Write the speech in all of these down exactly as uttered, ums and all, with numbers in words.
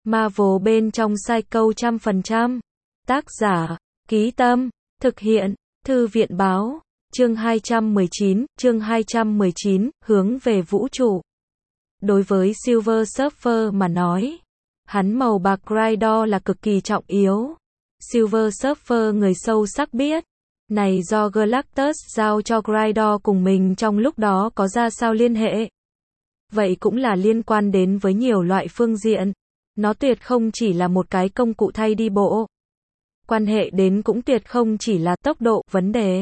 Marvel bên trong Psycho trăm phần trăm. Tác giả, Ký Tâm, thực hiện, Thư viện báo, chương hai trăm mười chín, chương hai trăm mười chín, hướng về vũ trụ. Đối với Silver Surfer mà nói, hắn màu bạc Rydor là cực kỳ trọng yếu. Silver Surfer người sâu sắc biết, này do Galactus giao cho Rydor cùng mình trong lúc đó có ra sao liên hệ. Vậy cũng là liên quan đến với nhiều loại phương diện. Nó tuyệt không chỉ là một cái công cụ thay đi bộ. Quan hệ đến cũng tuyệt không chỉ là tốc độ vấn đề.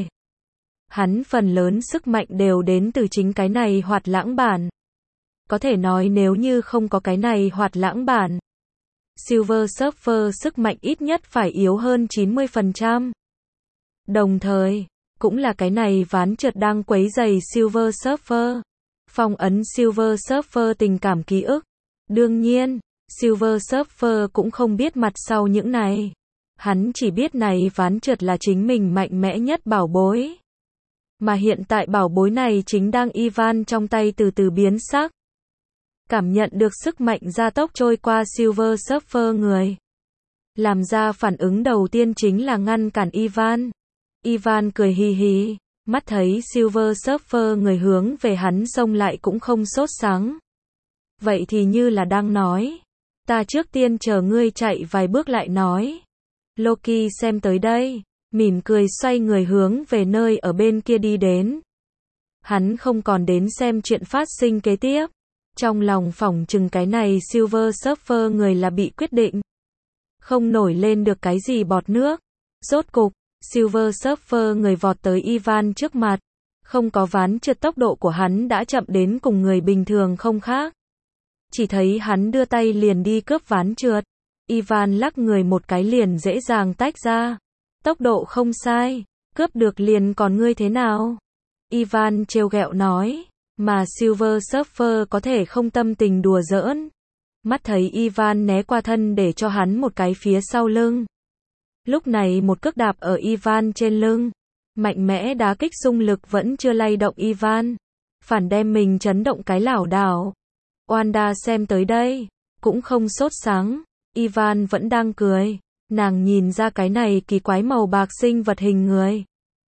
Hắn phần lớn sức mạnh đều đến từ chính cái này hoạt lãng bản. Có thể nói nếu như không có cái này hoạt lãng bản, Silver Surfer sức mạnh ít nhất phải yếu hơn chín mươi phần trăm. Đồng thời, cũng là cái này ván trượt đang quấy rầy Silver Surfer. Phong ấn Silver Surfer tình cảm ký ức. Đương nhiên, Silver Surfer cũng không biết mặt sau những này. Hắn chỉ biết này ván trượt là chính mình mạnh mẽ nhất bảo bối. Mà hiện tại bảo bối này chính đang Ivan trong tay từ từ biến sắc. Cảm nhận được sức mạnh gia tốc trôi qua Silver Surfer người. Làm ra phản ứng đầu tiên chính là ngăn cản Ivan. Ivan cười hì hì, mắt thấy Silver Surfer người hướng về hắn xông lại cũng không sốt sắng. Vậy thì như là đang nói, ta trước tiên chờ ngươi chạy vài bước lại nói. Loki xem tới đây, mỉm cười xoay người hướng về nơi ở bên kia đi đến. Hắn không còn đến xem chuyện phát sinh kế tiếp. Trong lòng phỏng chừng cái này Silver Surfer người là bị quyết định. Không nổi lên được cái gì bọt nước. Rốt cục, Silver Surfer người vọt tới Ivan trước mặt. Không có ván trượt tốc độ của hắn đã chậm đến cùng người bình thường không khác. Chỉ thấy hắn đưa tay liền đi cướp ván trượt. Ivan lắc người một cái liền dễ dàng tách ra. Tốc độ không sai, cướp được liền còn ngươi thế nào? Ivan trêu ghẹo nói, mà Silver Surfer có thể không tâm tình đùa giỡn. Mắt thấy Ivan né qua thân để cho hắn một cái phía sau lưng. Lúc này một cước đạp ở Ivan trên lưng. Mạnh mẽ đá kích xung lực vẫn chưa lay động Ivan. Phản đem mình chấn động cái lảo đảo. Wanda xem tới đây, cũng không sốt sắng. Ivan vẫn đang cười. Nàng nhìn ra cái này kỳ quái màu bạc sinh vật hình người.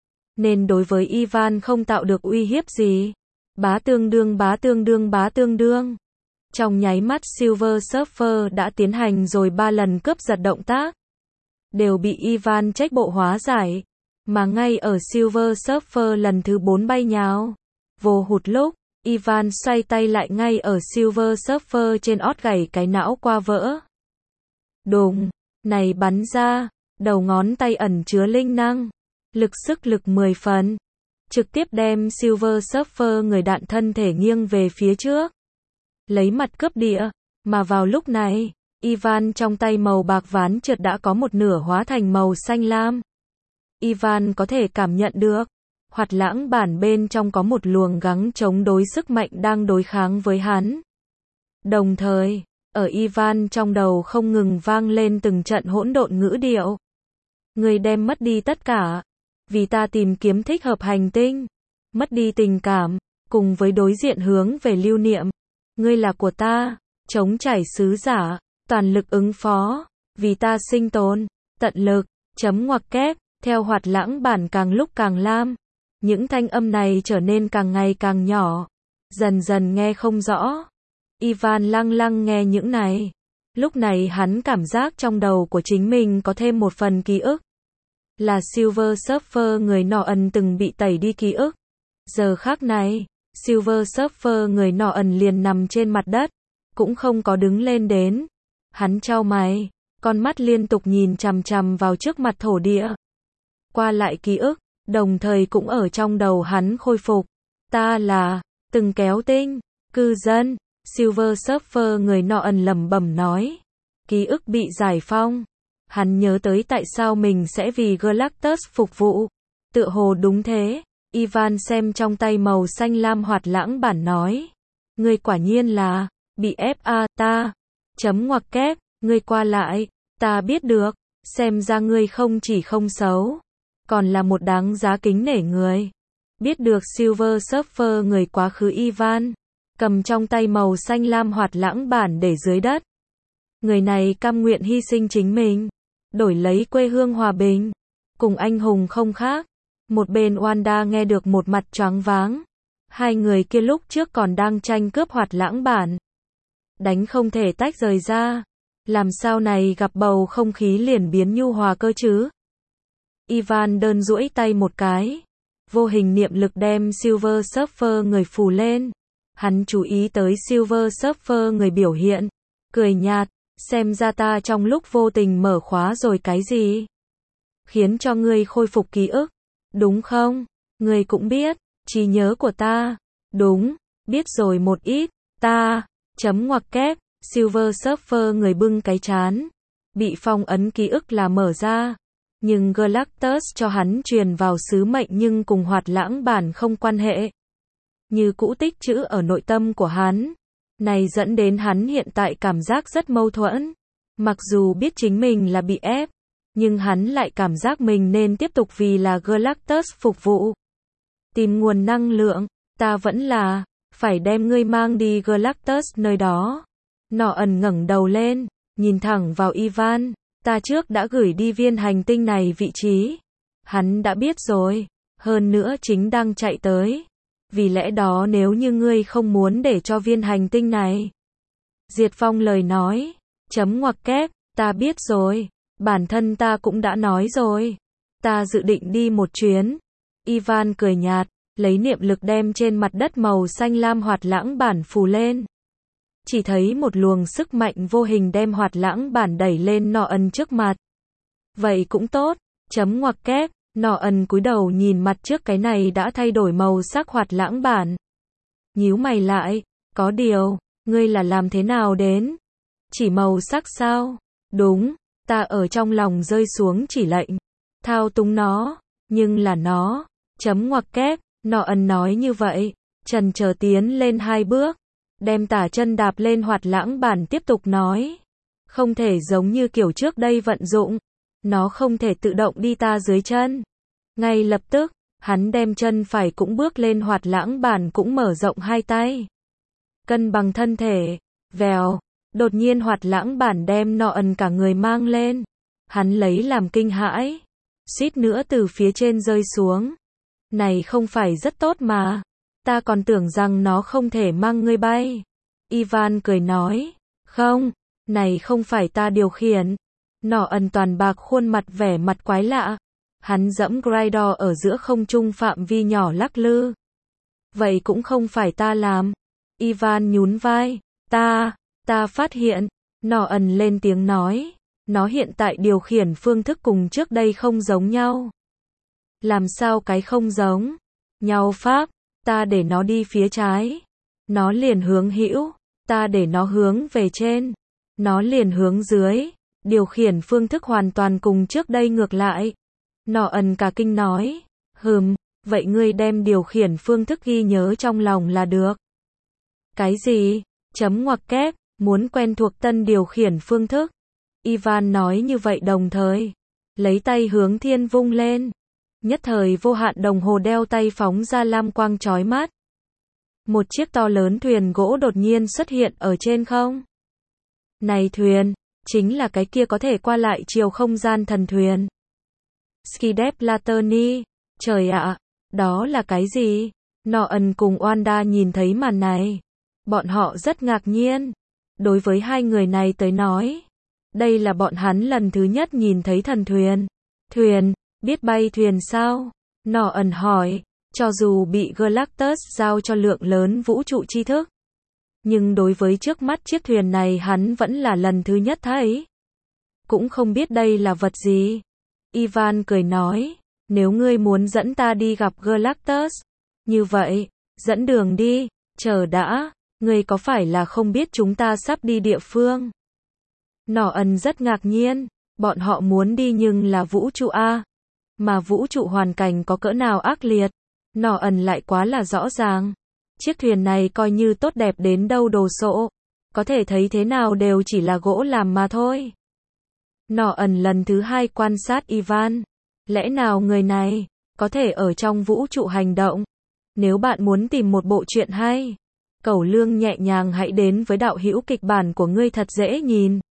Nên đối với Ivan không tạo được uy hiếp gì. Bá tương đương bá tương đương bá tương đương. Trong nháy mắt Silver Surfer đã tiến hành rồi ba lần cướp giật động tác. Đều bị Ivan trách bộ hóa giải. Mà ngay ở Silver Surfer lần thứ bốn bay nhào. Vô hụt lúc, Ivan xoay tay lại ngay ở Silver Surfer trên ót gảy cái não qua vỡ. Đùng, này bắn ra, đầu ngón tay ẩn chứa linh năng. Lực sức lực mười phần. Trực tiếp đem Silver Surfer người đạn thân thể nghiêng về phía trước. Lấy mặt cướp địa, mà vào lúc này, Ivan trong tay màu bạc ván trượt đã có một nửa hóa thành màu xanh lam. Ivan có thể cảm nhận được, hoạt lãng bản bên trong có một luồng gắng chống đối sức mạnh đang đối kháng với hắn. Đồng thời, ở Ivan trong đầu không ngừng vang lên từng trận hỗn độn ngữ điệu. Người đem mất đi tất cả, vì ta tìm kiếm thích hợp hành tinh, mất đi tình cảm, cùng với đối diện hướng về lưu niệm. Ngươi là của ta, chống chảy sứ giả, toàn lực ứng phó, vì ta sinh tồn, tận lực, chấm ngoặc kép, theo hoạt lãng bản càng lúc càng lam. Những thanh âm này trở nên càng ngày càng nhỏ, dần dần nghe không rõ. Ivan lăng lăng nghe những này. Lúc này hắn cảm giác trong đầu của chính mình có thêm một phần ký ức. Là Silver Surfer người nọ ẩn từng bị tẩy đi ký ức. Giờ khác này, Silver Surfer người nọ ẩn liền nằm trên mặt đất, cũng không có đứng lên đến. Hắn chau mày, con mắt liên tục nhìn chằm chằm vào trước mặt thổ địa. Qua lại ký ức, đồng thời cũng ở trong đầu hắn khôi phục. Ta là, từng kéo tinh, cư dân. Silver Surfer người nọ ẩn lẩm bẩm nói. Ký ức bị giải phong. Hắn nhớ tới tại sao mình sẽ vì Galactus phục vụ. Tựa hồ đúng thế. Ivan xem trong tay màu xanh lam hoạt lãng bản nói. Ngươi quả nhiên là, bị ép a ta. Chấm ngoặc kép, ngươi qua lại, ta biết được. Xem ra ngươi không chỉ không xấu, còn là một đáng giá kính nể người. Biết được Silver Surfer người quá khứ Ivan. Cầm trong tay màu xanh lam hoạt lãng bản để dưới đất. Người này cam nguyện hy sinh chính mình, đổi lấy quê hương hòa bình, cùng anh hùng không khác. Một bên Wanda nghe được một mặt choáng váng. Hai người kia lúc trước còn đang tranh cướp Hoạt Lãng bản. Đánh không thể tách rời ra. Làm sao này gặp bầu không khí liền biến nhu hòa cơ chứ? Ivan đơn duỗi tay một cái. Vô hình niệm lực đem Silver Surfer người phủ lên. Hắn chú ý tới Silver Surfer người biểu hiện. Cười nhạt, xem ra ta trong lúc vô tình mở khóa rồi cái gì? Khiến cho ngươi khôi phục ký ức. Đúng không? Ngươi cũng biết, trí nhớ của ta. Đúng, biết rồi một ít. Ta, chấm ngoặc kép, Silver Surfer người bưng cái chán. Bị phong ấn ký ức là mở ra. Nhưng Galactus cho hắn truyền vào sứ mệnh nhưng cùng Hoạt Lãng bản không quan hệ. Như cũ tích trữ ở nội tâm của hắn. Này dẫn đến hắn hiện tại cảm giác rất mâu thuẫn. Mặc dù biết chính mình là bị ép, nhưng hắn lại cảm giác mình nên tiếp tục vì là Galactus phục vụ. Tìm nguồn năng lượng, ta vẫn là, phải đem ngươi mang đi Galactus nơi đó. Nọ ẩn ngẩng đầu lên, nhìn thẳng vào Ivan, ta trước đã gửi đi viên hành tinh này vị trí. Hắn đã biết rồi, hơn nữa chính đang chạy tới. Vì lẽ đó nếu như ngươi không muốn để cho viên hành tinh này. Diệt Phong lời nói, chấm ngoặc kép, ta biết rồi, bản thân ta cũng đã nói rồi. Ta dự định đi một chuyến. Ivan cười nhạt, lấy niệm lực đem trên mặt đất màu xanh lam Hoạt Lãng bản phủ lên. Chỉ thấy một luồng sức mạnh vô hình đem Hoạt Lãng bản đẩy lên Nọ ẩn trước mặt. Vậy cũng tốt, chấm ngoặc kép, Nọ ẩn cúi đầu nhìn mặt trước cái này đã thay đổi màu sắc Hoạt Lãng bản. Nhíu mày lại, có điều, ngươi là làm thế nào đến? Chỉ màu sắc sao? Đúng, ta ở trong lòng rơi xuống chỉ lệnh. Thao túng nó, nhưng là nó, chấm ngoặc kép, Nọ ẩn nói như vậy, trần chờ tiến lên hai bước. Đem tả chân đạp lên Hoạt Lãng bản tiếp tục nói. Không thể giống như kiểu trước đây vận dụng. Nó không thể tự động đi ta dưới chân. Ngay lập tức, hắn đem chân phải cũng bước lên Hoạt Lãng bản cũng mở rộng hai tay. Cân bằng thân thể. Vèo. Đột nhiên Hoạt Lãng bản đem Nọ ẩn cả người mang lên. Hắn lấy làm kinh hãi. Suýt nữa từ phía trên rơi xuống. Này không phải rất tốt mà. Ta còn tưởng rằng nó không thể mang ngươi bay. Ivan cười nói. Không, này không phải ta điều khiển. Nọ ẩn toàn bạc khuôn mặt vẻ mặt quái lạ. Hắn dẫm glider ở giữa không trung phạm vi nhỏ lắc lư. Vậy cũng không phải ta làm. Ivan nhún vai. Ta, ta phát hiện. Nọ ẩn lên tiếng nói. Nó hiện tại điều khiển phương thức cùng trước đây không giống nhau. Làm sao cái không giống? Nhau pháp. Ta để nó đi phía trái. Nó liền hướng hữu. Ta để nó hướng về trên. Nó liền hướng dưới. Điều khiển phương thức hoàn toàn cùng trước đây ngược lại. Nọ ẩn cả kinh nói. Hừm, vậy ngươi đem điều khiển phương thức ghi nhớ trong lòng là được. Cái gì? Chấm ngoặc kép, muốn quen thuộc tân điều khiển phương thức. Ivan nói như vậy đồng thời. Lấy tay hướng thiên vung lên. Nhất thời vô hạn đồng hồ đeo tay phóng ra lam quang chói mắt. Một chiếc to lớn thuyền gỗ đột nhiên xuất hiện ở trên không. Này thuyền, chính là cái kia có thể qua lại chiều không gian thần thuyền. Skidep Latoni, trời ạ, đó là cái gì? Nọ ẩn cùng Wanda nhìn thấy màn này. Bọn họ rất ngạc nhiên. Đối với hai người này tới nói. Đây là bọn hắn lần thứ nhất nhìn thấy thần thuyền. Thuyền. Biết bay thuyền sao? Nọ ẩn hỏi, cho dù bị Galactus giao cho lượng lớn vũ trụ tri thức. Nhưng đối với trước mắt chiếc thuyền này hắn vẫn là lần thứ nhất thấy. Cũng không biết đây là vật gì. Ivan cười nói, nếu ngươi muốn dẫn ta đi gặp Galactus, như vậy, dẫn đường đi, chờ đã, ngươi có phải là không biết chúng ta sắp đi địa phương? Nọ ẩn rất ngạc nhiên, bọn họ muốn đi nhưng là vũ trụ A. Mà vũ trụ hoàn cảnh có cỡ nào ác liệt, Nọ ẩn lại quá là rõ ràng. Chiếc thuyền này coi như tốt đẹp đến đâu đồ sộ, có thể thấy thế nào đều chỉ là gỗ làm mà thôi. Nọ ẩn lần thứ hai quan sát Ivan. Lẽ nào người này có thể ở trong vũ trụ hành động? Nếu bạn muốn tìm một bộ truyện hay, cẩu lương nhẹ nhàng hãy đến với đạo hữu kịch bản của ngươi thật dễ nhìn.